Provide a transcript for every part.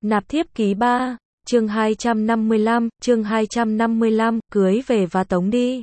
Nạp thiếp ký 3, chương 255, cưới về và tống đi.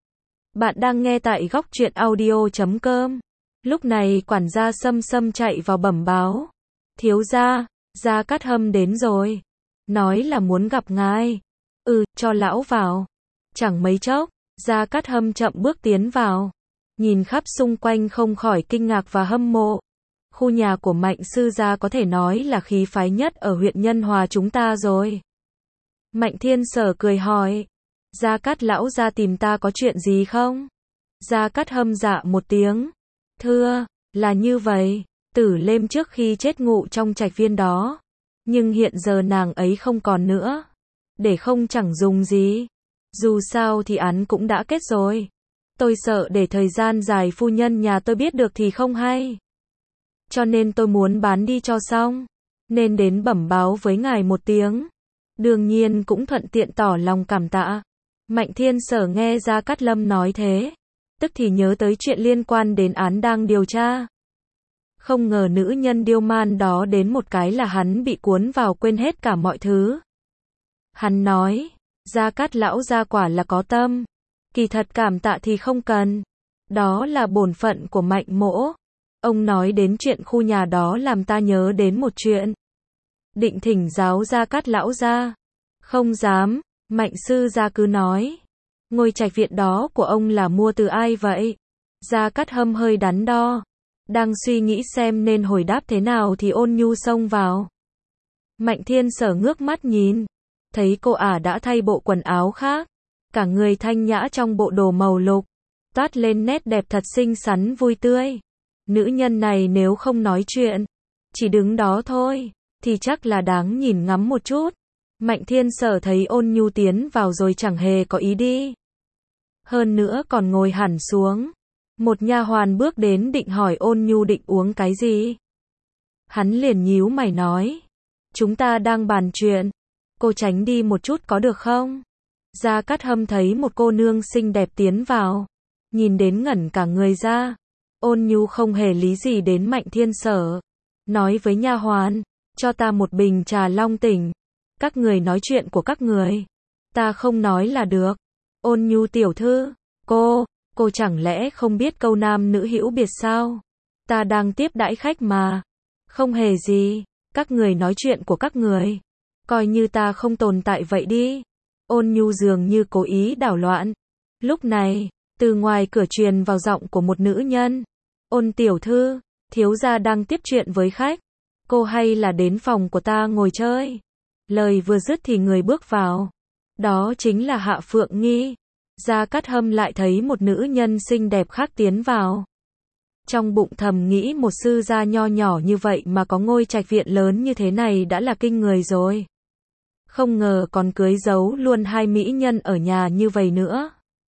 Bạn đang nghe tại góc truyện audio.com. Lúc này quản gia Sâm Sâm chạy vào bẩm báo. Thiếu gia, Gia Cát Hâm đến rồi. Nói là muốn gặp ngài. Cho lão vào. Chẳng mấy chốc, Gia Cát Hâm chậm bước tiến vào. Nhìn khắp xung quanh không khỏi kinh ngạc và hâm mộ. Khu nhà của Mạnh sư gia có thể nói là khí phái nhất ở huyện Nhân Hòa chúng ta rồi. Mạnh Thiên Sở cười hỏi. Gia Cát lão gia tìm ta có chuyện gì không? Gia Cát Hâm dạ một tiếng. Thưa, là như vậy, Tử Lêm trước khi chết ngụ trong trạch viên đó. Nhưng hiện giờ nàng ấy không còn nữa. Để không chẳng dùng gì. Dù sao thì án cũng đã kết rồi. Tôi sợ để thời gian dài phu nhân nhà tôi biết được thì không hay. Cho nên tôi muốn bán đi cho xong. Nên đến bẩm báo với ngài một tiếng. Đương nhiên cũng thuận tiện tỏ lòng cảm tạ. Mạnh Thiên Sở nghe Gia Cát Lâm nói thế. Tức thì nhớ tới chuyện liên quan đến án đang điều tra. Không ngờ nữ nhân điêu man đó đến một cái là hắn bị cuốn vào quên hết cả mọi thứ. Hắn nói, Gia Cát lão gia quả là có tâm. Kỳ thật cảm tạ thì không cần. Đó là bổn phận của Mạnh mỗ. Ông nói đến chuyện khu nhà đó làm ta nhớ đến một chuyện. Định thỉnh giáo Gia Cát lão gia. Không dám, Mạnh sư gia cứ nói. Ngôi trạch viện đó của ông là mua từ ai vậy? Gia Cát Hâm hơi đắn đo. Đang suy nghĩ xem nên hồi đáp thế nào thì Ôn Nhu xông vào. Mạnh Thiên Sở ngước mắt nhìn. Thấy cô ả đã thay bộ quần áo khác. Cả người thanh nhã trong bộ đồ màu lục. Toát lên nét đẹp thật xinh xắn vui tươi. Nữ nhân này nếu không nói chuyện, chỉ đứng đó thôi, thì chắc là đáng nhìn ngắm một chút. Mạnh Thiên Sở thấy Ôn Nhu tiến vào rồi chẳng hề có ý đi. Hơn nữa còn ngồi hẳn xuống. Một nha hoàn bước đến định hỏi Ôn Nhu định uống cái gì. Hắn liền nhíu mày nói. Chúng ta đang bàn chuyện. Cô tránh đi một chút có được không? Gia Cát Hâm thấy một cô nương xinh đẹp tiến vào. Nhìn đến ngẩn cả người ra. Ôn Nhu không hề lý gì đến Mạnh Thiên Sở. Nói với nha hoàn. Cho ta một bình trà long tỉnh. Các người nói chuyện của các người. Ta không nói là được. Ôn Nhu tiểu thư. Cô chẳng lẽ không biết câu nam nữ hữu biệt sao? Ta đang tiếp đãi khách mà. Không hề gì. Các người nói chuyện của các người. Coi như ta không tồn tại vậy đi. Ôn Nhu dường như cố ý đảo loạn. Lúc này, từ ngoài cửa truyền vào giọng của một nữ nhân. Ôn tiểu thư, thiếu gia đang tiếp chuyện với khách. Cô hay là đến phòng của ta ngồi chơi. Lời vừa dứt thì người bước vào. Đó chính là Hạ Phượng Nghi. Gia Cát Hâm lại thấy một nữ nhân xinh đẹp khác tiến vào. Trong bụng thầm nghĩ một sư gia nho nhỏ như vậy mà có ngôi trạch viện lớn như thế này đã là kinh người rồi. Không ngờ còn cưới giấu luôn hai mỹ nhân ở nhà như vậy nữa.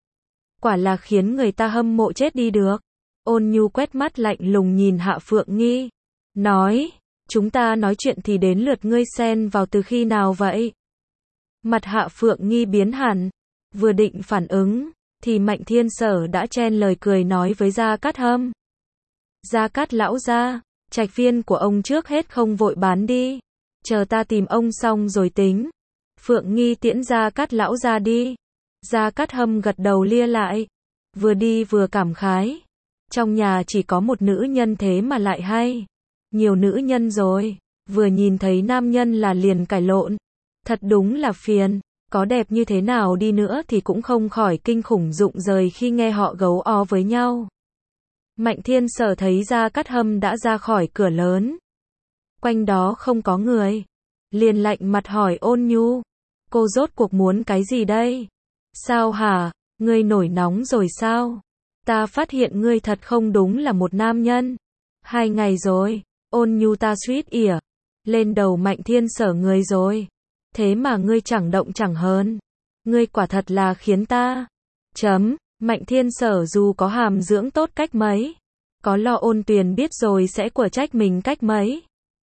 Quả là khiến người ta hâm mộ chết đi được. Ôn Nhu quét mắt lạnh lùng nhìn Hạ Phượng Nghi. Nói, chúng ta nói chuyện thì đến lượt ngươi xen vào từ khi nào vậy? Mặt Hạ Phượng Nghi biến hẳn. Vừa định phản ứng, thì Mạnh Thiên Sở đã chen lời cười nói với Gia Cát Hâm. Gia Cát lão gia, trạch viên của ông trước hết không vội bán đi. Chờ ta tìm ông xong rồi tính. Phượng Nghi tiễn Gia Cát lão gia đi. Gia Cát Hâm gật đầu lia lại. Vừa đi vừa cảm khái. Trong nhà chỉ có một nữ nhân thế mà lại hay. Nhiều nữ nhân rồi. Vừa nhìn thấy nam nhân là liền cãi lộn. Thật đúng là phiền. Có đẹp như thế nào đi nữa thì cũng không khỏi kinh khủng rụng rời khi nghe họ gấu ó với nhau. Mạnh Thiên Sở thấy Gia Cát Hâm đã ra khỏi cửa lớn. Quanh đó không có người. Liền lạnh mặt hỏi Ôn Nhu. Cô rốt cuộc muốn cái gì đây? Sao hả? Ngươi nổi nóng rồi sao? Ta phát hiện ngươi thật không đúng là một nam nhân. 2 ngày rồi. Ôn Nhu ta suýt ỉa lên đầu Mạnh Thiên Sở người rồi. Thế mà ngươi chẳng động chẳng hớn. Ngươi quả thật là khiến ta. Mạnh Thiên Sở dù có hàm dưỡng tốt cách mấy. Có lo Ôn Tuyền biết rồi sẽ của trách mình cách mấy.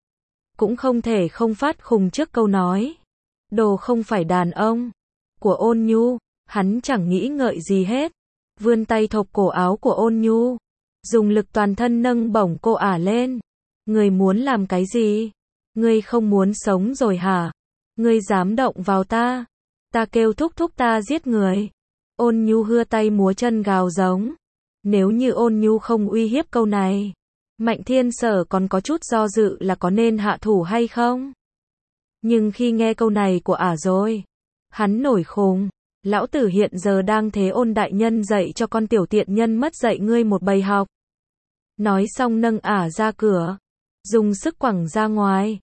Cũng không thể không phát khùng trước câu nói. Đồ không phải đàn ông. Của Ôn Nhu. Hắn chẳng nghĩ ngợi gì hết. Vươn tay thộp cổ áo của Ôn Nhu. Dùng lực toàn thân nâng bổng cô ả lên. Người muốn làm cái gì? Ngươi không muốn sống rồi hả? Ngươi dám động vào ta? Ta kêu thúc thúc ta giết người. Ôn Nhu hưa tay múa chân gào giống. Nếu như Ôn Nhu không uy hiếp câu này, Mạnh Thiên Sở còn có chút do dự là có nên hạ thủ hay không. Nhưng khi nghe câu này của ả rồi, hắn nổi khùng. Lão tử hiện giờ đang thế Ôn đại nhân dạy cho con tiểu tiện nhân mất dạy ngươi một bài học. Nói xong nâng ả ra cửa, dùng sức quẳng ra ngoài.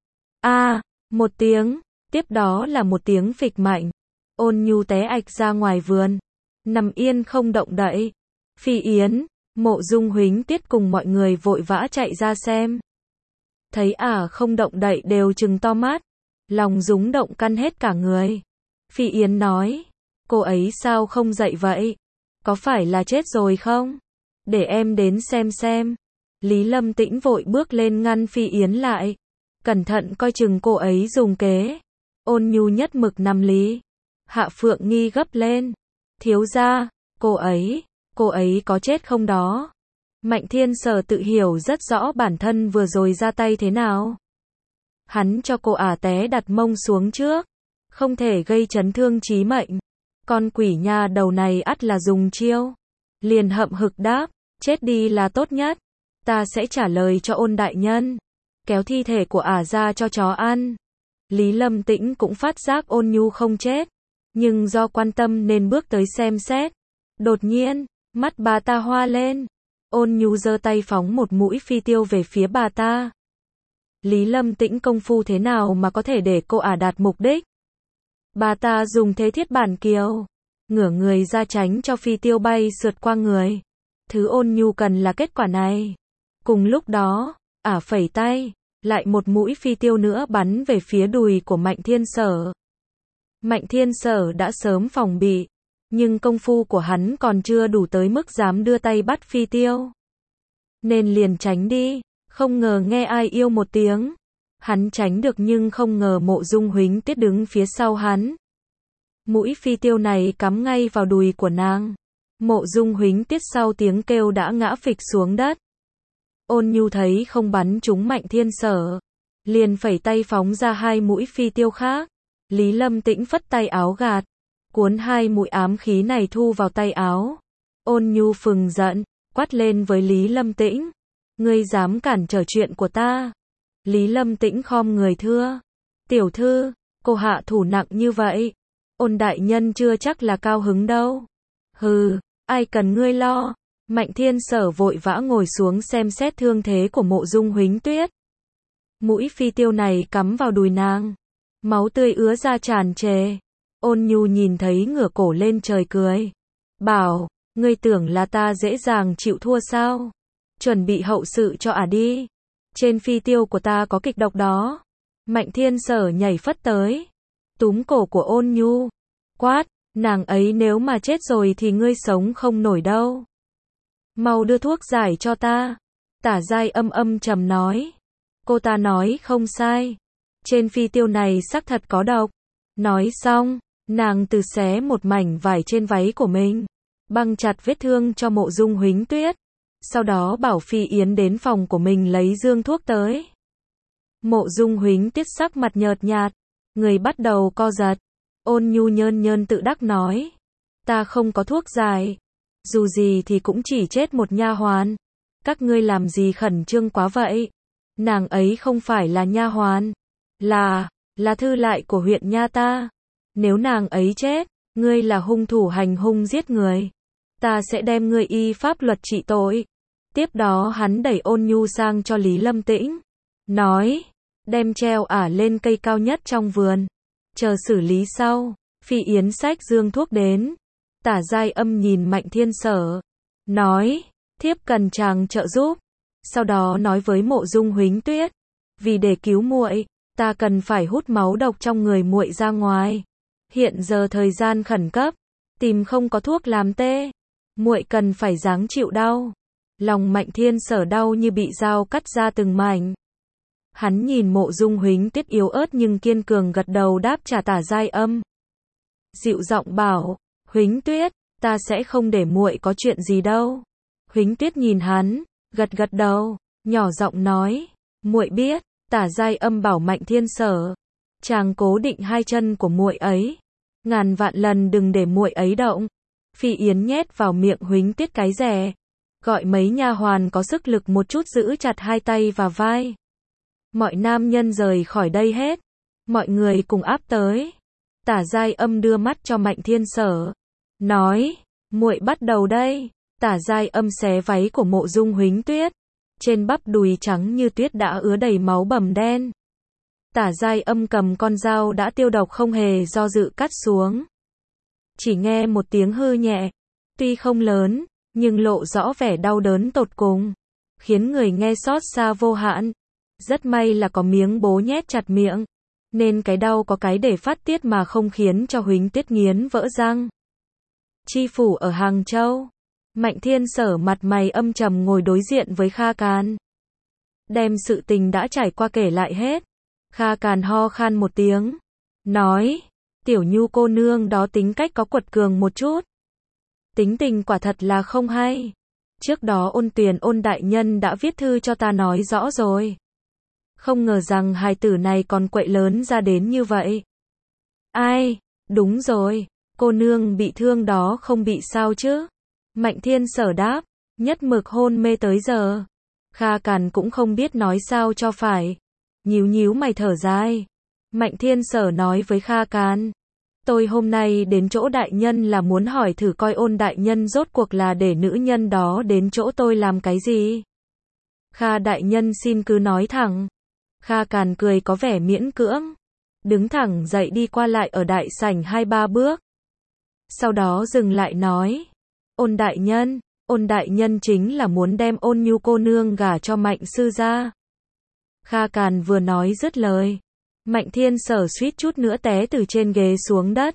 Một tiếng, tiếp đó là một tiếng phịch mạnh. Ôn Nhu té ạch ra ngoài vườn, nằm yên không động đậy. Phi Yến, Mộ Dung Huỳnh Tiết cùng mọi người vội vã chạy ra xem. Thấy ả không động đậy đều trừng to mắt, lòng rúng động căn hết cả người. Phi Yến nói, cô ấy sao không dậy vậy? Có phải là chết rồi không? Để em đến xem. Lý Lâm Tĩnh vội bước lên ngăn Phi Yến lại. Cẩn thận coi chừng cô ấy dùng kế. Ôn Nhu nhất mực nằm lý. Hạ Phượng Nghi gấp lên. Thiếu gia, cô ấy có chết không đó? Mạnh Thiên Sở tự hiểu rất rõ bản thân vừa rồi ra tay thế nào. Hắn cho cô ả té đặt mông xuống trước. Không thể gây chấn thương chí mệnh. Con quỷ nha đầu này ắt là dùng chiêu. Liền hậm hực đáp, chết đi là tốt nhất. Ta sẽ trả lời cho Ôn đại nhân. Kéo thi thể của ả ra cho chó ăn. Lý Lâm Tĩnh cũng phát giác Ôn Nhu không chết, nhưng do quan tâm nên bước tới xem xét. Đột nhiên, mắt bà ta hoa lên. Ôn Nhu giơ tay phóng một mũi phi tiêu về phía bà ta. Lý Lâm Tĩnh công phu thế nào mà có thể để cô ả đạt mục đích? Bà ta dùng thế thiết bản kiều, ngửa người ra tránh cho phi tiêu bay sượt qua người. Thứ Ôn Nhu cần là kết quả này. Cùng lúc đó, ả phẩy tay, lại một mũi phi tiêu nữa bắn về phía đùi của Mạnh Thiên Sở. Mạnh Thiên Sở đã sớm phòng bị, nhưng công phu của hắn còn chưa đủ tới mức dám đưa tay bắt phi tiêu. Nên liền tránh đi, không ngờ nghe ai yêu một tiếng. Hắn tránh được nhưng không ngờ Mộ Dung Huỳnh Tiết đứng phía sau hắn. Mũi phi tiêu này cắm ngay vào đùi của nàng. Mộ Dung Huỳnh Tiết sau tiếng kêu đã ngã phịch xuống đất. Ôn Nhu thấy không bắn trúng Mạnh Thiên Sở, liền phẩy tay phóng ra hai mũi phi tiêu khác. Lý Lâm Tĩnh phất tay áo gạt, cuốn hai mũi ám khí này thu vào tay áo. Ôn Nhu phừng giận, quát lên với Lý Lâm Tĩnh, ngươi dám cản trở chuyện của ta? Lý Lâm Tĩnh khom người thưa, tiểu thư, cô hạ thủ nặng như vậy, Ôn đại nhân chưa chắc là cao hứng đâu. Hừ, ai cần ngươi lo. Mạnh Thiên Sở vội vã ngồi xuống xem xét thương thế của Mộ Dung Huỳnh Tuyết. Mũi phi tiêu này cắm vào đùi nàng, máu tươi ứa ra tràn trề. Ôn Nhu nhìn thấy ngửa cổ lên trời cười, bảo, ngươi tưởng là ta dễ dàng chịu thua sao? Chuẩn bị hậu sự cho ả đi. Trên phi tiêu của ta có kịch độc đó. Mạnh Thiên Sở nhảy phất tới, túm cổ của Ôn Nhu, quát, nàng ấy nếu mà chết rồi thì ngươi sống không nổi đâu. Mau đưa thuốc giải cho ta. Tả Giai âm trầm nói. Cô ta nói không sai. Trên phi tiêu này xác thật có độc. Nói xong, nàng từ xé một mảnh vải trên váy của mình, băng chặt vết thương cho Mộ Dung Huỳnh Tuyết. Sau đó bảo Phi Yến đến phòng của mình lấy dương thuốc tới. Mộ Dung Huỳnh Tuyết sắc mặt nhợt nhạt, người bắt đầu co giật. Ôn Nhu nhơn nhơn tự đắc nói, ta không có thuốc giải. Dù gì thì cũng chỉ chết một nha hoàn. Các ngươi làm gì khẩn trương quá vậy? Nàng ấy không phải là nha hoàn, là thư lại của huyện nha ta. Nếu nàng ấy chết, ngươi là hung thủ hành hung giết người, ta sẽ đem ngươi y pháp luật trị tội. Tiếp đó hắn đẩy Ôn Nhu sang cho Lý Lâm Tĩnh, nói, đem treo ả lên cây cao nhất trong vườn, chờ xử lý sau. Phi Yến xách dương thuốc đến. Tả Giai âm nhìn Mạnh Thiên Sở, nói, thiếp cần chàng trợ giúp. Sau đó nói với Mộ Dung Huỳnh Tuyết, vì để cứu muội, ta cần phải hút máu độc trong người muội ra ngoài. Hiện giờ thời gian khẩn cấp, tìm không có thuốc làm tê, muội cần phải ráng chịu đau. Lòng Mạnh Thiên Sở đau như bị dao cắt ra từng mảnh. Hắn nhìn Mộ Dung Huỳnh Tuyết yếu ớt nhưng kiên cường gật đầu đáp trả Tả Giai âm. Dịu giọng bảo, Huỳnh Tuyết, ta sẽ không để muội có chuyện gì đâu. Huỳnh Tuyết nhìn hắn, gật gật đầu, nhỏ giọng nói, muội biết, Tả Giai Âm bảo Mạnh Thiên Sở, chàng cố định hai chân của muội ấy, ngàn vạn lần đừng để muội ấy động. Phi Yến nhét vào miệng Huỳnh Tiết cái rẻ, gọi mấy nha hoàn có sức lực một chút giữ chặt hai tay và vai. Mọi nam nhân rời khỏi đây hết, mọi người cùng áp tới. Tả Giai Âm đưa mắt cho Mạnh Thiên Sở, nói, muội bắt đầu đây. Tả Giai Âm xé váy của Mộ Dung Huỳnh Tuyết, trên bắp đùi trắng như tuyết đã ứa đầy máu bầm đen. Tả Giai Âm cầm con dao đã tiêu độc không hề do dự cắt xuống. Chỉ nghe một tiếng hư nhẹ, tuy không lớn, nhưng lộ rõ vẻ đau đớn tột cùng, khiến người nghe xót xa vô hạn. Rất may là có miếng bố nhét chặt miệng, nên cái đau có cái để phát tiết mà không khiến cho Huỳnh Tuyết nghiến vỡ răng. Chi phủ ở Hàng Châu, Mạnh Thiên Sở mặt mày âm trầm ngồi đối diện với Kha Càn. Đem sự tình đã trải qua kể lại hết. Kha Càn ho khan một tiếng, nói, Tiểu Nhu cô nương đó tính cách có quật cường một chút. Tính tình quả thật là không hay. Trước đó Ôn Tuyền Ôn đại nhân đã viết thư cho ta nói rõ rồi. Không ngờ rằng hài tử này còn quậy lớn ra đến như vậy. Ai, đúng rồi, cô nương bị thương đó không bị sao chứ? Mạnh Thiên Sở đáp, nhất mực hôn mê tới giờ. Kha Càn cũng không biết nói sao cho phải. Nhíu nhíu mày thở dài. Mạnh Thiên Sở nói với Kha Càn, tôi hôm nay đến chỗ đại nhân là muốn hỏi thử coi Ôn đại nhân rốt cuộc là để nữ nhân đó đến chỗ tôi làm cái gì. Kha đại nhân xin cứ nói thẳng. Kha Càn cười có vẻ miễn cưỡng, đứng thẳng dậy đi qua lại ở đại sảnh 2-3 bước. Sau đó dừng lại nói, Ôn đại nhân chính là muốn đem Ôn Nhu cô nương gả cho Mạnh sư gia. Kha Càn vừa nói dứt lời, Mạnh Thiên Sở suýt chút nữa té từ trên ghế xuống đất.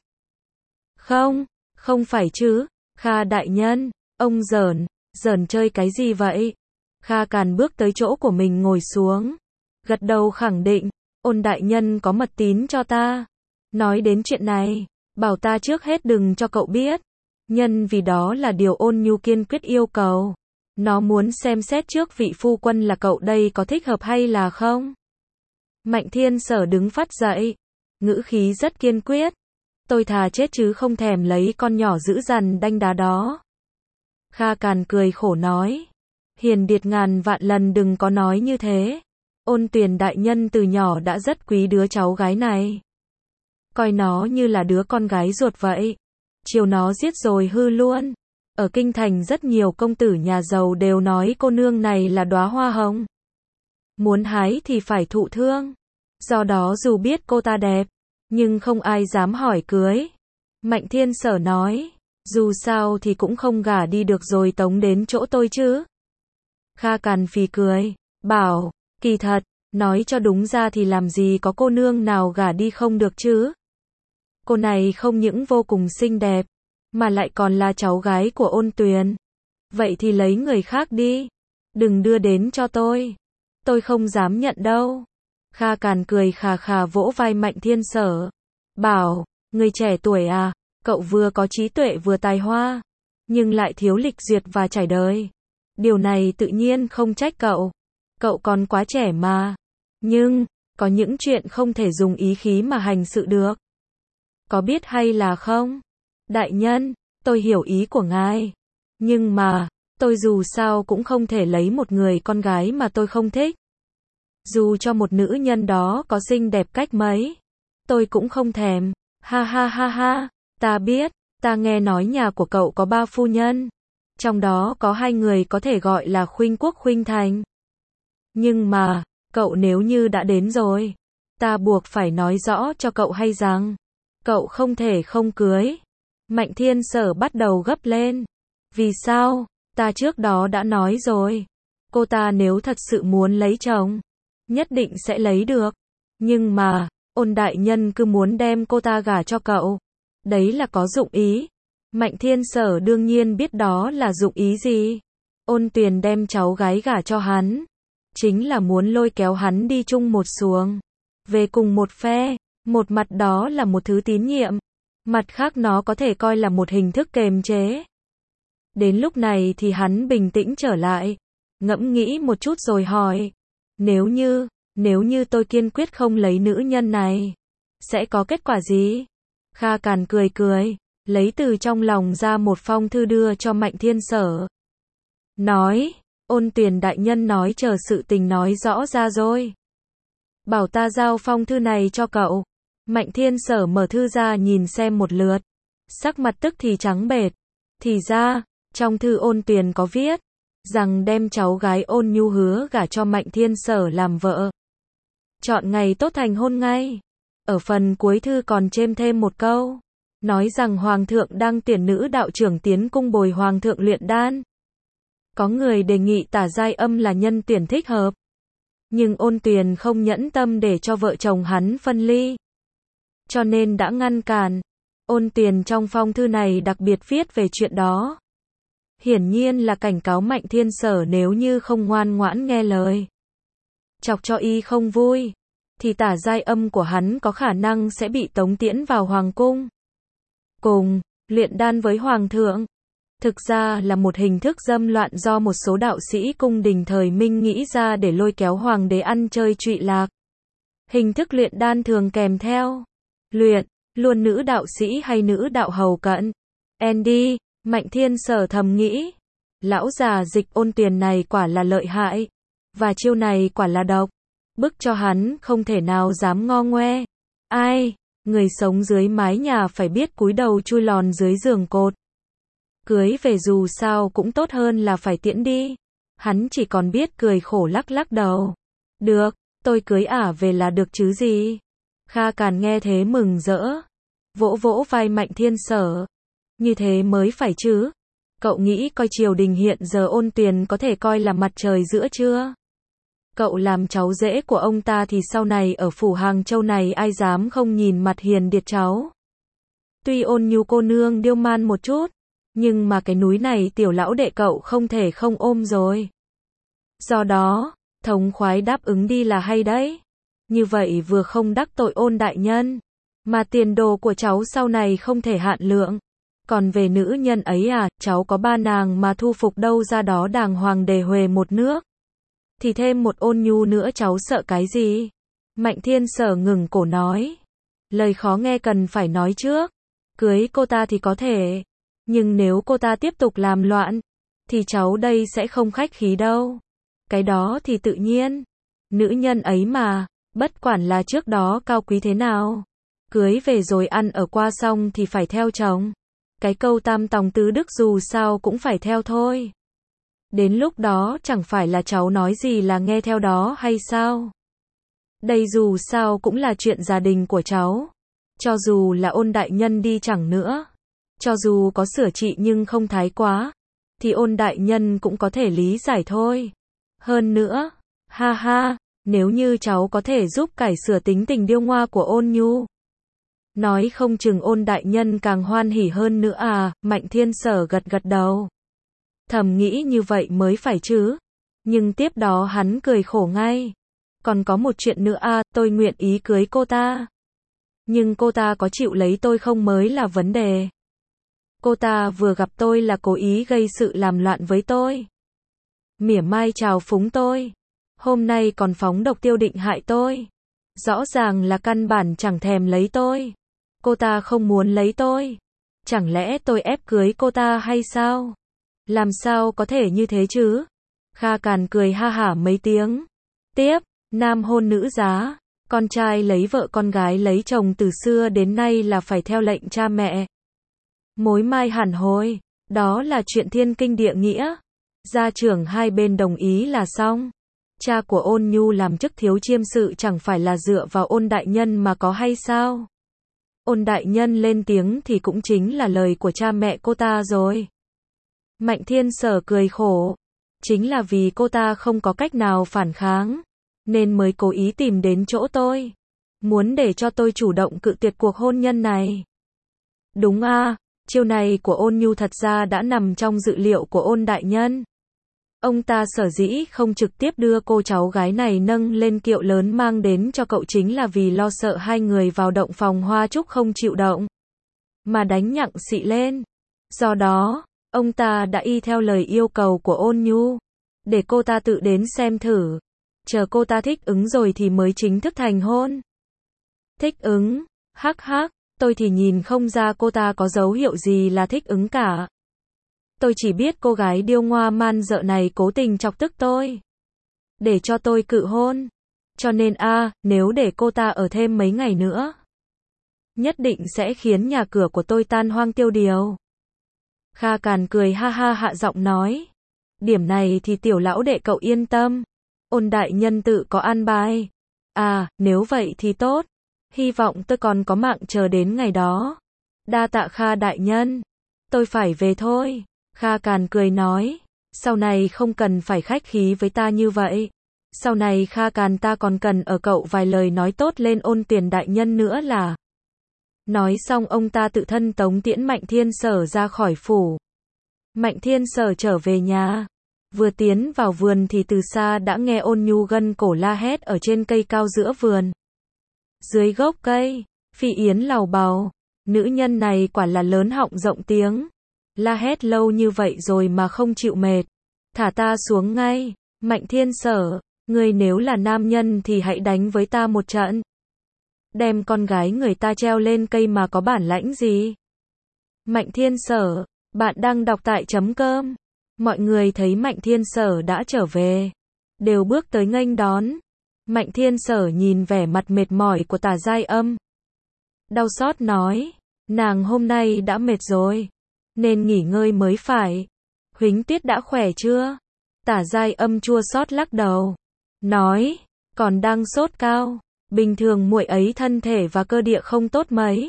Không phải chứ, Kha đại nhân, ông giỡn chơi cái gì vậy? Kha Càn bước tới chỗ của mình ngồi xuống, gật đầu khẳng định, Ôn đại nhân có mật tín cho ta. Nói đến chuyện này, bảo ta trước hết đừng cho cậu biết. Nhân vì đó là điều Ôn Nhu kiên quyết yêu cầu. Nó muốn xem xét trước vị phu quân là cậu đây có thích hợp hay là không. Mạnh Thiên Sở đứng phát dậy, ngữ khí rất kiên quyết. Tôi thà chết chứ không thèm lấy con nhỏ dữ dằn đanh đá đó. Kha Càn cười khổ nói, Hiền Điệt ngàn vạn lần đừng có nói như thế. Ôn Tuyền đại nhân từ nhỏ đã rất quý đứa cháu gái này, coi nó như là đứa con gái ruột vậy. Chiều nó giết rồi hư luôn. Ở kinh thành rất nhiều công tử nhà giàu đều nói cô nương này là đóa hoa hồng, muốn hái thì phải thụ thương. Do đó dù biết cô ta đẹp, nhưng không ai dám hỏi cưới. Mạnh Thiên Sở nói, dù sao thì cũng không gả đi được rồi tống đến chỗ tôi chứ. Kha Càn phì cười, bảo, kỳ thật, nói cho đúng ra thì làm gì có cô nương nào gả đi không được chứ. Cô này không những vô cùng xinh đẹp, mà lại còn là cháu gái của Ôn Tuyền. Vậy thì lấy người khác đi, đừng đưa đến cho tôi không dám nhận đâu. Kha Càn cười khà khà vỗ vai Mạnh Thiên Sở, bảo, người trẻ tuổi à, cậu vừa có trí tuệ vừa tài hoa, nhưng lại thiếu lịch duyệt và trải đời. Điều này tự nhiên không trách cậu còn quá trẻ mà. Nhưng, có những chuyện không thể dùng ý khí mà hành sự được. Có biết hay là không? Đại nhân, tôi hiểu ý của ngài. Nhưng mà, tôi dù sao cũng không thể lấy một người con gái mà tôi không thích. Dù cho một nữ nhân đó có xinh đẹp cách mấy, tôi cũng không thèm. Ha ha ha ha, ta biết, ta nghe nói nhà của cậu có 3 phu nhân. Trong đó có 2 người có thể gọi là khuynh quốc khuynh thành. Nhưng mà, cậu nếu như đã đến rồi, ta buộc phải nói rõ cho cậu hay rằng, cậu không thể không cưới. Mạnh Thiên Sở bắt đầu gấp lên. Vì sao? Ta trước đó đã nói rồi. Cô ta nếu thật sự muốn lấy chồng, nhất định sẽ lấy được. Nhưng mà, Ôn đại nhân cứ muốn đem cô ta gả cho cậu. Đấy là có dụng ý. Mạnh Thiên Sở đương nhiên biết đó là dụng ý gì. Ôn Tuyền đem cháu gái gả cho hắn, chính là muốn lôi kéo hắn đi chung một xuồng, về cùng một phe. Một mặt đó là một thứ tín nhiệm, mặt khác nó có thể coi là một hình thức kềm chế. Đến lúc này thì hắn bình tĩnh trở lại, ngẫm nghĩ một chút rồi hỏi, nếu như Nếu như tôi kiên quyết không lấy nữ nhân này, sẽ có kết quả gì? Kha Càn cười cười, lấy từ trong lòng ra một phong thư đưa cho Mạnh Thiên Sở. Nói, Ôn Tuyền đại nhân nói chờ sự tình nói rõ ra rồi. Bảo ta giao phong thư này cho cậu. Mạnh Thiên Sở mở thư ra nhìn xem một lượt. Sắc mặt tức thì trắng bệch. Thì ra, trong thư Ôn Tuyền có viết, rằng đem cháu gái Ôn Nhu hứa gả cho Mạnh Thiên Sở làm vợ. Chọn ngày tốt thành hôn ngay. Ở phần cuối thư còn chêm thêm một câu. Nói rằng Hoàng thượng đang tuyển nữ đạo trưởng tiến cung bồi Hoàng thượng luyện đan. Có người đề nghị Tả Giai Âm là nhân tuyển thích hợp. Nhưng Ôn Tuyền không nhẫn tâm để cho vợ chồng hắn phân ly. Cho nên đã ngăn cản. Ôn Tuyền trong phong thư này đặc biệt viết về chuyện đó. Hiển nhiên là cảnh cáo Mạnh Thiên Sở nếu như không ngoan ngoãn nghe lời. Chọc cho y không vui. Thì Tả Giai Âm của hắn có khả năng sẽ bị tống tiễn vào Hoàng cung. Cùng, luyện đan với Hoàng thượng. Thực ra là một hình thức dâm loạn do một số đạo sĩ cung đình thời Minh nghĩ ra để lôi kéo Hoàng đế ăn chơi trụy lạc. Hình thức luyện đan thường kèm theo luyện, luôn nữ đạo sĩ hay nữ đạo hầu cận. Andy, Mạnh Thiên Sở thầm nghĩ. Lão già Dịch Ôn Tuyền này quả là lợi hại. Và chiêu này quả là độc. Bức cho hắn không thể nào dám ngo ngoe. Ai, người sống dưới mái nhà phải biết cúi đầu chui lòn dưới giường cột. Cưới về dù sao cũng tốt hơn là phải tiễn đi. Hắn chỉ còn biết cười khổ lắc lắc đầu. Được, tôi cưới ả về là được chứ gì. Kha Càn nghe thế mừng rỡ. Vỗ vỗ vai Mạnh Thiên Sở. Như thế mới phải chứ. Cậu nghĩ coi triều đình hiện giờ Ôn Tuyền có thể coi là mặt trời giữa chưa? Cậu làm cháu rể của ông ta thì sau này ở phủ Hàng Châu này ai dám không nhìn mặt hiền điệt cháu. Tuy Ôn Nhu cô nương điêu man một chút, nhưng mà cái núi này tiểu lão đệ cậu không thể không ôm rồi. Do đó, thống khoái đáp ứng đi là hay đấy. Như vậy vừa không đắc tội Ôn đại nhân, mà tiền đồ của cháu sau này không thể hạn lượng. Còn về nữ nhân ấy à, cháu có ba nàng mà thu phục đâu ra đó đàng hoàng đề huề một nước. Thì thêm một Ôn Nhu nữa cháu sợ cái gì? Mạnh Thiên Sở ngừng cổ nói. Lời khó nghe cần phải nói trước. Cưới cô ta thì có thể. Nhưng nếu cô ta tiếp tục làm loạn, thì cháu đây sẽ không khách khí đâu. Cái đó thì tự nhiên. Nữ nhân ấy mà, bất quản là trước đó cao quý thế nào. Cưới về rồi ăn ở qua xong thì phải theo chồng. Cái câu tam tòng tứ đức dù sao cũng phải theo thôi. Đến lúc đó chẳng phải là cháu nói gì là nghe theo đó hay sao? Đây dù sao cũng là chuyện gia đình của cháu. Cho dù là Ôn đại nhân đi chẳng nữa. Cho dù có sửa trị nhưng không thái quá. Thì Ôn đại nhân cũng có thể lý giải thôi. Hơn nữa, ha ha, nếu như cháu có thể giúp cải sửa tính tình điêu ngoa của Ôn Nhu. Nói không chừng Ôn đại nhân càng hoan hỉ hơn nữa à, Mạnh Thiên Sở gật gật đầu. Thầm nghĩ như vậy mới phải chứ. Nhưng tiếp đó hắn cười khổ ngay. Còn có một chuyện nữa à, tôi nguyện ý cưới cô ta. Nhưng cô ta có chịu lấy tôi không mới là vấn đề. Cô ta vừa gặp tôi là cố ý gây sự làm loạn với tôi. Mỉa mai trào phúng tôi. Hôm nay còn phóng độc tiêu định hại tôi. Rõ ràng là căn bản chẳng thèm lấy tôi. Cô ta không muốn lấy tôi. Chẳng lẽ tôi ép cưới cô ta hay sao? Làm sao có thể như thế chứ? Kha Càn cười ha hả mấy tiếng. Tiếp, nam hôn nữ giá. Con trai lấy vợ con gái lấy chồng từ xưa đến nay là phải theo lệnh cha mẹ. Mối mai hẳn hồi. Đó là chuyện thiên kinh địa nghĩa. Gia trưởng hai bên đồng ý là xong. Cha của Ôn Nhu làm chức thiếu chiêm sự chẳng phải là dựa vào Ôn đại nhân mà có hay sao? Ôn đại nhân lên tiếng thì cũng chính là lời của cha mẹ cô ta rồi. Mạnh Thiên Sở cười khổ. Chính là vì cô ta không có cách nào phản kháng, nên mới cố ý tìm đến chỗ tôi. Muốn để cho tôi chủ động cự tuyệt cuộc hôn nhân này. Đúng à, chiêu này của Ôn Nhu thật ra đã nằm trong dự liệu của Ôn đại nhân. Ông ta sở dĩ không trực tiếp đưa cô cháu gái này nâng lên kiệu lớn mang đến cho cậu chính là vì lo sợ hai người vào động phòng hoa trúc không chịu động, mà đánh nhặng xị lên. Do đó, ông ta đã y theo lời yêu cầu của Ôn Nhu, để cô ta tự đến xem thử. chờ cô ta thích ứng rồi thì mới chính thức thành hôn. Thích ứng, hắc hắc, tôi thì nhìn không ra cô ta có dấu hiệu gì là thích ứng cả. Tôi chỉ biết cô gái điêu ngoa man dợ này cố tình chọc tức tôi, để cho tôi cự hôn. Cho nên nếu để cô ta ở thêm mấy ngày nữa, nhất định sẽ khiến nhà cửa của tôi tan hoang tiêu điều. Kha Càn cười ha ha hạ giọng nói. Điểm này thì tiểu lão đệ cậu yên tâm. Ôn đại nhân tự có an bài. Nếu vậy thì tốt. Hy vọng tôi còn có mạng chờ đến ngày đó. Đa tạ Kha đại nhân. Tôi phải về thôi. Kha Càn cười nói. Sau này không cần phải khách khí với ta như vậy. Sau này Kha Càn ta còn cần ở cậu vài lời nói tốt lên Ôn Tuyền đại nhân nữa là. Nói xong ông ta tự thân tống tiễn Mạnh Thiên Sở ra khỏi phủ. Mạnh Thiên Sở trở về nhà. Vừa tiến vào vườn thì từ xa đã nghe Ôn Nhu gân cổ la hét ở trên cây cao giữa vườn. Dưới gốc cây, Phi Yến lầu bầu. Nữ nhân này quả là lớn họng rộng tiếng. La hét lâu như vậy rồi mà không chịu mệt. Thả ta xuống ngay. Mạnh Thiên Sở, ngươi nếu là nam nhân thì hãy đánh với ta một trận. Đem con gái người ta treo lên cây mà có bản lãnh gì? Mạnh Thiên Sở, bạn đang đọc tại .com. Mọi người thấy Mạnh Thiên Sở đã trở về, đều bước tới nghênh đón. Mạnh Thiên Sở nhìn vẻ mặt mệt mỏi của Tả Giai Âm, đau xót nói, nàng hôm nay đã mệt rồi, nên nghỉ ngơi mới phải. Huỳnh Tuyết đã khỏe chưa? Tả Giai Âm chua xót lắc đầu, nói, còn đang sốt cao, bình thường muội ấy thân thể và cơ địa không tốt mấy.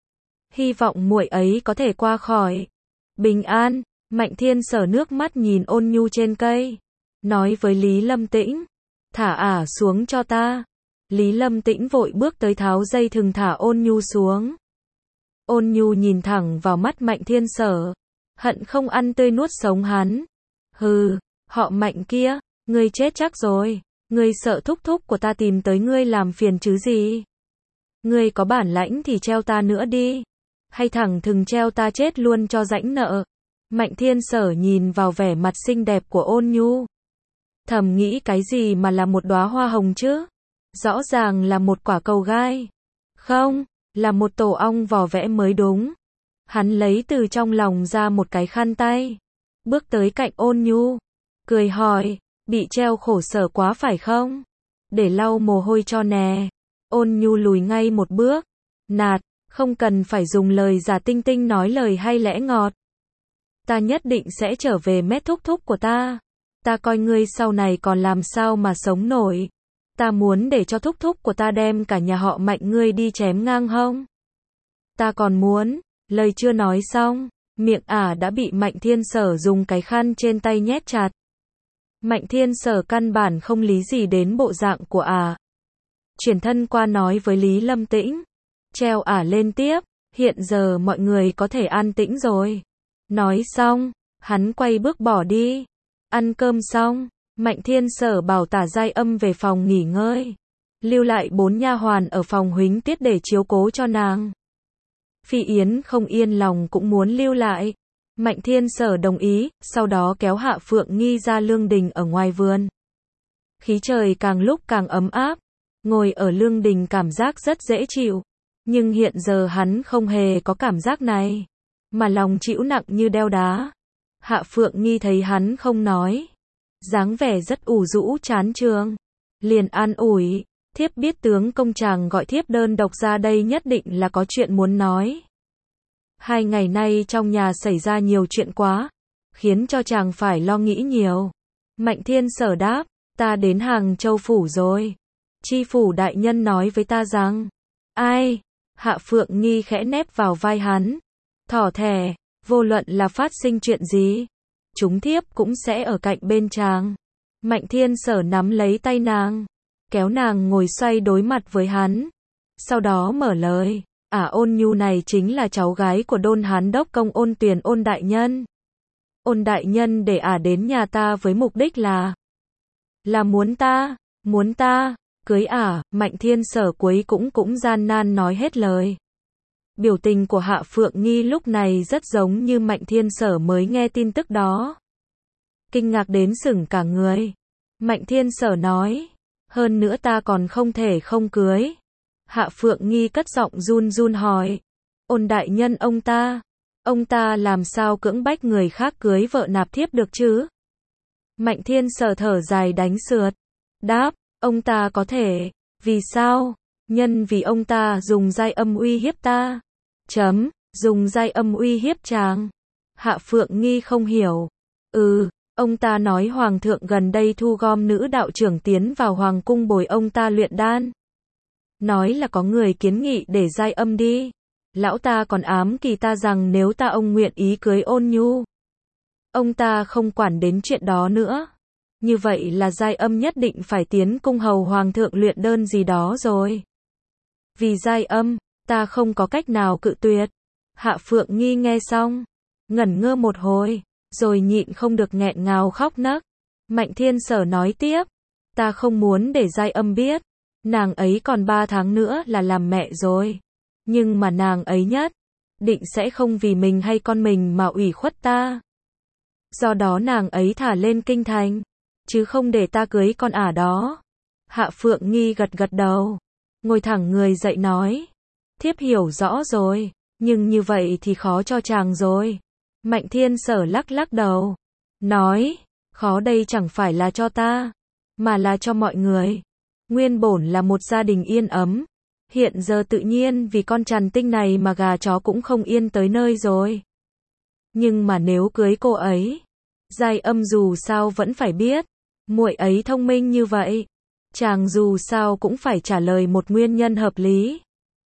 Hy vọng muội ấy có thể qua khỏi bình an. Mạnh Thiên Sở nước mắt nhìn Ôn Nhu trên cây, nói với Lý Lâm Tĩnh, thả xuống cho ta. Lý Lâm Tĩnh vội bước tới tháo dây thừng thả Ôn Nhu xuống. Ôn Nhu nhìn thẳng vào mắt Mạnh Thiên Sở, hận không ăn tươi nuốt sống hắn. Hừ, họ Mạnh kia, ngươi chết chắc rồi, ngươi sợ thúc thúc của ta tìm tới ngươi làm phiền chứ gì. Ngươi có bản lãnh thì treo ta nữa đi, hay thẳng thừng treo ta chết luôn cho rãnh nợ. Mạnh Thiên Sở nhìn vào vẻ mặt xinh đẹp của Ôn Nhu, thầm nghĩ cái gì mà là một đóa hoa hồng chứ? Rõ ràng là một quả cầu gai. Không, là một tổ ong vò vẽ mới đúng. Hắn lấy từ trong lòng ra một cái khăn tay, bước tới cạnh Ôn Nhu, cười hỏi, bị treo khổ sở quá phải không? Để lau mồ hôi cho nè. Ôn Nhu lùi ngay một bước, nạt, không cần phải dùng lời giả tinh tinh nói lời hay lẽ ngọt. Ta nhất định sẽ trở về mét thúc thúc của ta. Ta coi ngươi sau này còn làm sao mà sống nổi. Ta muốn để cho thúc thúc của ta đem cả nhà họ Mạnh ngươi đi chém ngang hông. Ta còn muốn, lời chưa nói xong, miệng đã bị Mạnh Thiên Sở dùng cái khăn trên tay nhét chặt. Mạnh Thiên Sở căn bản không lý gì đến bộ dạng của chuyển thân qua nói với Lý Lâm Tĩnh, treo lên tiếp, hiện giờ mọi người có thể an tĩnh rồi. Nói xong, hắn quay bước bỏ đi. Ăn cơm xong, Mạnh Thiên Sở bảo Tả Giai Âm về phòng nghỉ ngơi, lưu lại 4 nha hoàn ở phòng Huỳnh Tiết để chiếu cố cho nàng. Phi Yến không yên lòng cũng muốn lưu lại. Mạnh Thiên Sở đồng ý, sau đó kéo Hạ Phượng Nghi ra lương đình ở ngoài vườn. Khí trời càng lúc càng ấm áp, ngồi ở lương đình cảm giác rất dễ chịu, nhưng hiện giờ hắn không hề có cảm giác này, mà lòng chịu nặng như đeo đá. Hạ Phượng Nghi thấy hắn không nói, dáng vẻ rất ủ rũ chán chường, liền an ủi, thiếp biết tướng công chàng gọi thiếp đơn độc ra đây nhất định là có chuyện muốn nói. 2 ngày nay trong nhà xảy ra nhiều chuyện quá, khiến cho chàng phải lo nghĩ nhiều. Mạnh Thiên Sở đáp, ta đến Hàng Châu phủ rồi. Chi phủ đại nhân nói với ta rằng, ai? Hạ Phượng Nghi khẽ nép vào vai hắn, thỏ thẻ, vô luận là phát sinh chuyện gì, chúng thiếp cũng sẽ ở cạnh bên chàng. Mạnh Thiên Sở nắm lấy tay nàng, kéo nàng ngồi xoay đối mặt với hắn, sau đó mở lời, Ôn Nhu này chính là cháu gái của Đôn Hán Đốc công Ôn Tuyền Ôn đại nhân. Ôn đại nhân để đến nhà ta với mục đích là muốn ta cưới Mạnh Thiên Sở cuối cũng gian nan nói hết lời. Biểu tình của Hạ Phượng Nghi lúc này rất giống như Mạnh Thiên Sở mới nghe tin tức đó, kinh ngạc đến sững cả người. Mạnh Thiên Sở nói, Hơn nữa ta còn không thể không cưới. Hạ Phượng Nghi cất giọng run run hỏi. Ôn đại nhân ông ta làm sao cưỡng bách người khác cưới vợ nạp thiếp được chứ? Mạnh Thiên Sở thở dài đánh sượt. Đáp, ông ta có thể. Vì sao? Nhân vì ông ta dùng giai âm uy hiếp ta. Dùng giai âm uy hiếp chàng. Hạ Phượng Nghi không hiểu. Ông ta nói Hoàng thượng gần đây thu gom nữ đạo trưởng tiến vào Hoàng cung bồi ông ta luyện đan. Nói là có người kiến nghị để giai âm đi. Lão ta còn ám kỳ ta rằng nếu ta ông nguyện ý cưới Ôn Nhu. Ông ta không quản đến chuyện đó nữa. Như vậy là giai âm nhất định phải tiến cung hầu Hoàng thượng luyện đơn gì đó rồi. Vì giai âm, ta không có cách nào cự tuyệt. Hạ Phượng Nghi nghe xong, ngẩn ngơ một hồi, rồi nhịn không được nghẹn ngào khóc nấc. Mạnh Thiên Sở nói tiếp, ta không muốn để giai âm biết, nàng ấy còn 3 tháng nữa là làm mẹ rồi. Nhưng mà nàng ấy nhất định sẽ không vì mình hay con mình mà ủy khuất ta. Do đó nàng ấy thả lên kinh thành, chứ không để ta cưới con ả đó. Hạ Phượng Nghi gật gật đầu, ngồi thẳng người dậy nói, thiếp hiểu rõ rồi, nhưng như vậy thì khó cho chàng rồi. Mạnh Thiên Sở lắc lắc đầu, nói, khó đây chẳng phải là cho ta, mà là cho mọi người. Nguyên bổn là một gia đình yên ấm, hiện giờ tự nhiên vì con Trần Tinh này mà gà chó cũng không yên tới nơi rồi. Nhưng mà nếu cưới cô ấy, giai âm dù sao vẫn phải biết, muội ấy thông minh như vậy, chàng dù sao cũng phải trả lời một nguyên nhân hợp lý.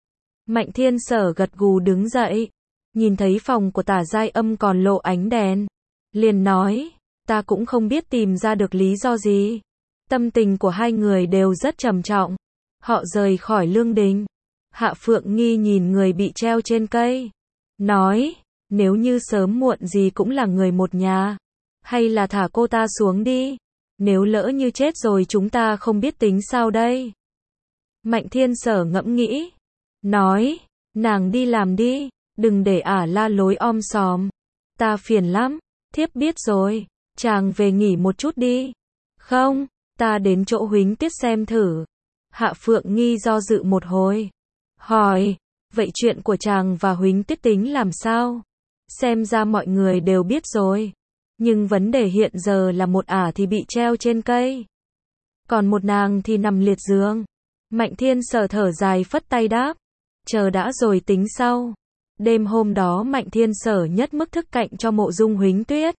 Mạnh Thiên Sở gật gù đứng dậy, nhìn thấy phòng của Tả giai âm còn lộ ánh đèn, liền nói, ta cũng không biết tìm ra được lý do gì. Tâm tình của hai người đều rất trầm trọng. Họ rời khỏi lương đình. Hạ Phượng Nghi nhìn người bị treo trên cây, nói, nếu như sớm muộn gì cũng là người một nhà, hay là thả cô ta xuống đi. Nếu lỡ như chết rồi chúng ta không biết tính sao đây. Mạnh Thiên Sở ngẫm nghĩ, nói, nàng đi làm đi, đừng để ả la lối om sòm. Ta phiền lắm, thiếp biết rồi, chàng về nghỉ một chút đi. Không, ta đến chỗ Huỳnh Tiết xem thử. Hạ Phượng Nghi do dự một hồi, hỏi, vậy chuyện của chàng và Huỳnh Tiết tính làm sao? Xem ra mọi người đều biết rồi. Nhưng vấn đề hiện giờ là một ả thì bị treo trên cây, còn một nàng thì nằm liệt giường. Mạnh Thiên Sở thở dài phất tay đáp, chờ đã rồi tính sau. Đêm hôm đó Mạnh Thiên Sở nhất mức thức cạnh cho Mộ Dung Huỳnh Tuyết.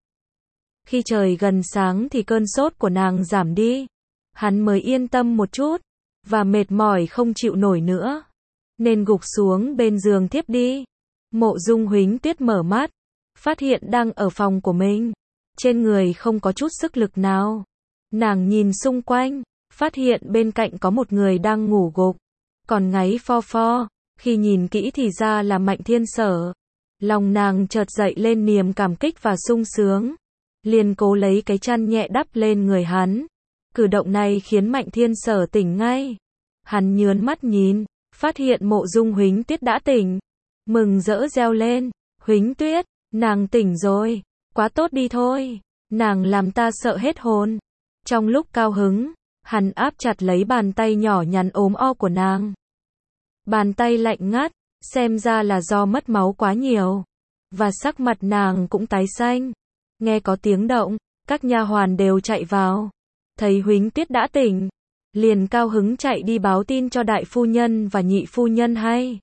Khi trời gần sáng thì cơn sốt của nàng giảm đi, hắn mới yên tâm một chút, và mệt mỏi không chịu nổi nữa, nên gục xuống bên giường thiếp đi. Mộ Dung Huỳnh Tuyết mở mắt, phát hiện đang ở phòng của mình, trên người không có chút sức lực nào. Nàng nhìn xung quanh, phát hiện bên cạnh có một người đang ngủ gục, còn ngáy pho pho. Khi nhìn kỹ thì ra là Mạnh Thiên Sở. Lòng nàng chợt dậy lên niềm cảm kích và sung sướng, liền cố lấy cái chăn nhẹ đắp lên người hắn. Cử động này khiến Mạnh Thiên Sở tỉnh ngay. Hắn nhướng mắt nhìn, phát hiện Mộ Dung Huỳnh Tuyết đã tỉnh, mừng rỡ reo lên, Huỳnh Tuyết, nàng tỉnh rồi, quá tốt đi thôi, nàng làm ta sợ hết hồn. Trong lúc cao hứng, hắn áp chặt lấy bàn tay nhỏ nhắn ốm o của nàng. Bàn tay lạnh ngắt, xem ra là do mất máu quá nhiều, và sắc mặt nàng cũng tái xanh. Nghe có tiếng động, các nha hoàn đều chạy vào, thấy Huỳnh Tuyết đã tỉnh, liền cao hứng chạy đi báo tin cho đại phu nhân và nhị phu nhân hay.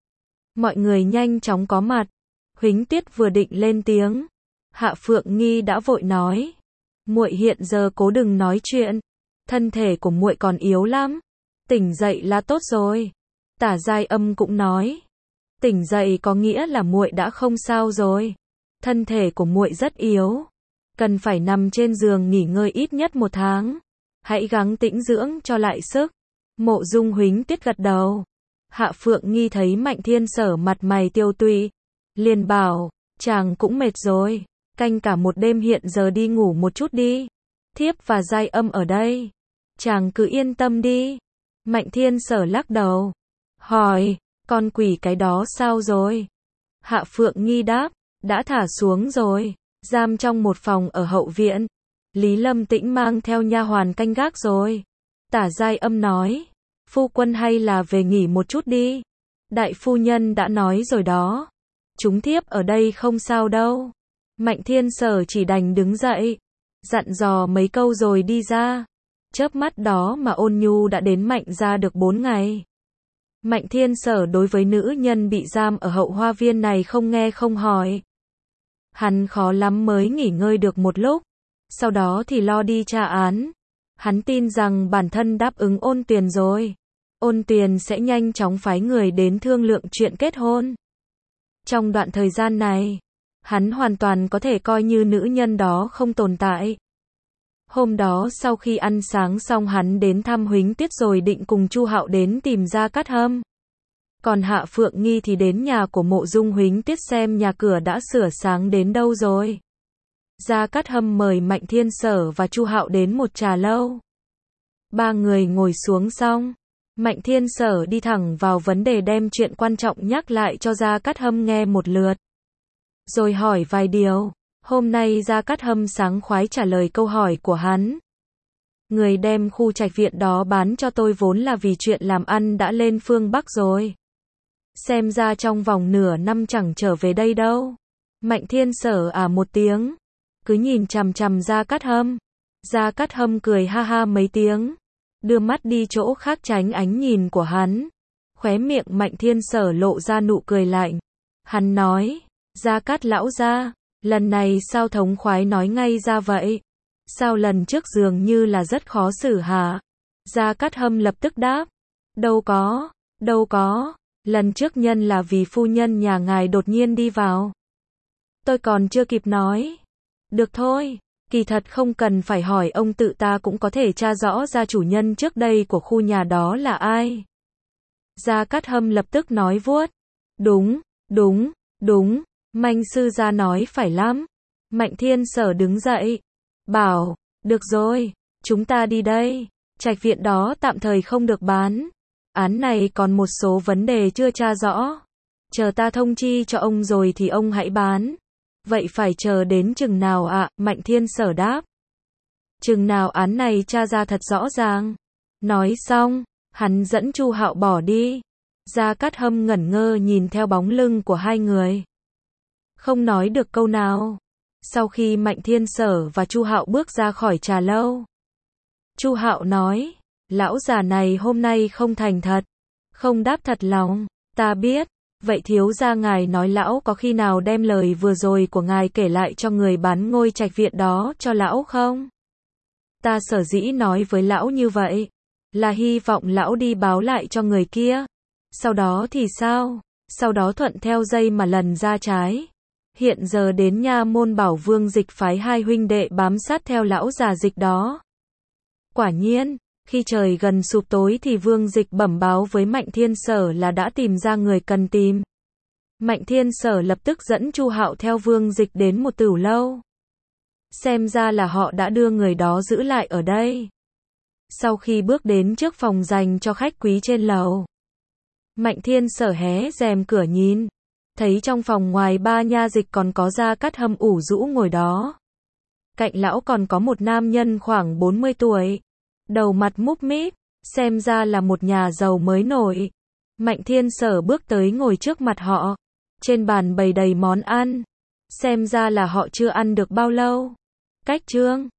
Mọi người nhanh chóng có mặt. Huỳnh Tuyết vừa định lên tiếng, Hạ Phượng Nghi đã vội nói, muội hiện giờ cố đừng nói chuyện, thân thể của muội còn yếu lắm, tỉnh dậy là tốt rồi. Tả giai âm cũng nói, tỉnh dậy có nghĩa là muội đã không sao rồi, thân thể của muội rất yếu, cần phải nằm trên giường nghỉ ngơi ít nhất 1 tháng, hãy gắng tĩnh dưỡng cho lại sức. Mộ Dung Huỳnh Tuyết gật đầu. Hạ Phượng Nghi thấy Mạnh Thiên Sở mặt mày tiêu tụy, liền bảo, chàng cũng mệt rồi, canh cả một đêm, hiện giờ đi ngủ một chút đi, thiếp và giai âm ở đây, chàng cứ yên tâm đi. Mạnh Thiên Sở lắc đầu, hỏi, con quỷ cái đó sao rồi? Hạ Phượng Nghi đáp, đã thả xuống rồi, giam trong một phòng ở hậu viện. Lý Lâm Tĩnh mang theo nha hoàn canh gác rồi. Tả Giai Âm nói, phu quân hay là về nghỉ một chút đi. Đại phu nhân đã nói rồi đó. Chúng thiếp ở đây không sao đâu. Mạnh Thiên Sở chỉ đành đứng dậy, dặn dò mấy câu rồi đi ra. Chớp mắt đó mà Ôn Nhu đã đến Mạnh gia được 4 ngày. Mạnh Thiên Sở đối với nữ nhân bị giam ở hậu hoa viên này không nghe không hỏi. Hắn khó lắm mới nghỉ ngơi được một lúc, sau đó thì lo đi tra án. Hắn tin rằng bản thân đáp ứng Ôn Tuyền rồi. Ôn Tuyền sẽ nhanh chóng phái người đến thương lượng chuyện kết hôn. Trong đoạn thời gian này, hắn hoàn toàn có thể coi như nữ nhân đó không tồn tại. Hôm đó sau khi ăn sáng xong hắn đến thăm Huỳnh Tuyết rồi định cùng Chu Hạo đến tìm Gia Cát Hâm. Còn Hạ Phượng Nghi thì đến nhà của Mộ Dung Huỳnh Tuyết xem nhà cửa đã sửa sáng đến đâu rồi. Gia Cát Hâm mời Mạnh Thiên Sở và Chu Hạo đến một trà lâu. Ba người ngồi xuống xong, Mạnh Thiên Sở đi thẳng vào vấn đề đem chuyện quan trọng nhắc lại cho Gia Cát Hâm nghe một lượt. Rồi hỏi vài điều. Hôm nay Gia Cát Hâm sảng khoái trả lời câu hỏi của hắn. Người đem khu trạch viện đó bán cho tôi vốn là vì chuyện làm ăn đã lên phương Bắc rồi. Xem ra trong vòng nửa năm chẳng trở về đây đâu. Mạnh Thiên Sở một tiếng, cứ nhìn chằm chằm Gia Cát Hâm. Gia Cát Hâm cười ha ha mấy tiếng, đưa mắt đi chỗ khác tránh ánh nhìn của hắn. Khóe miệng Mạnh Thiên Sở lộ ra nụ cười lạnh. Hắn nói, Gia Cát lão gia, lần này sao thống khoái nói ngay ra vậy? Sao lần trước dường như là rất khó xử hả? Gia Cát Hâm lập tức đáp, đâu có, lần trước nhân là vì phu nhân nhà ngài đột nhiên đi vào. Tôi còn chưa kịp nói. Được thôi, kỳ thật không cần phải hỏi ông tự ta cũng có thể tra rõ ra chủ nhân trước đây của khu nhà đó là ai. Gia Cát Hâm lập tức nói vuốt. Đúng, Mạnh sư gia nói phải lắm. Mạnh Thiên Sở đứng dậy, bảo, được rồi, chúng ta đi đây. Trạch viện đó tạm thời không được bán. Án này còn một số vấn đề chưa tra rõ. Chờ ta thông chi cho ông rồi thì ông hãy bán. Vậy phải chờ đến chừng nào ạ? Mạnh Thiên Sở đáp. Chừng nào án này tra ra thật rõ ràng. Nói xong, hắn dẫn Chu Hạo bỏ đi. Gia Cát Hâm ngẩn ngơ nhìn theo bóng lưng của hai người, không nói được câu nào. Sau khi Mạnh Thiên Sở và Chu Hạo bước ra khỏi trà lâu, Chu Hạo nói, lão già này hôm nay không thành thật, không đáp thật lòng. Ta biết. Vậy thiếu gia ngài nói lão có khi nào đem lời vừa rồi của ngài kể lại cho người bán ngôi trạch viện đó cho lão không? Ta sở dĩ nói với lão như vậy, là hy vọng lão đi báo lại cho người kia. Sau đó thì sao? Sau đó thuận theo dây mà lần ra trái. Hiện giờ đến nha môn bảo Vương Dịch phái hai huynh đệ bám sát theo lão già Dịch đó. Quả nhiên, khi trời gần sụp tối thì Vương Dịch bẩm báo với Mạnh Thiên Sở là đã tìm ra người cần tìm. Mạnh Thiên Sở lập tức dẫn Chu Hạo theo Vương Dịch đến một tửu lâu. Xem ra là họ đã đưa người đó giữ lại ở đây. Sau khi bước đến trước phòng dành cho khách quý trên lầu, Mạnh Thiên Sở hé rèm cửa nhìn, thấy trong phòng ngoài ba nha dịch còn có Gia Cát Hâm ủ rũ ngồi đó. Cạnh lão còn có một nam nhân khoảng 40 tuổi, đầu mặt múp míp, xem ra là một nhà giàu mới nổi. Mạnh Thiên Sở bước tới ngồi trước mặt họ. Trên bàn bày đầy món ăn, xem ra là họ chưa ăn được bao lâu. Cách Trương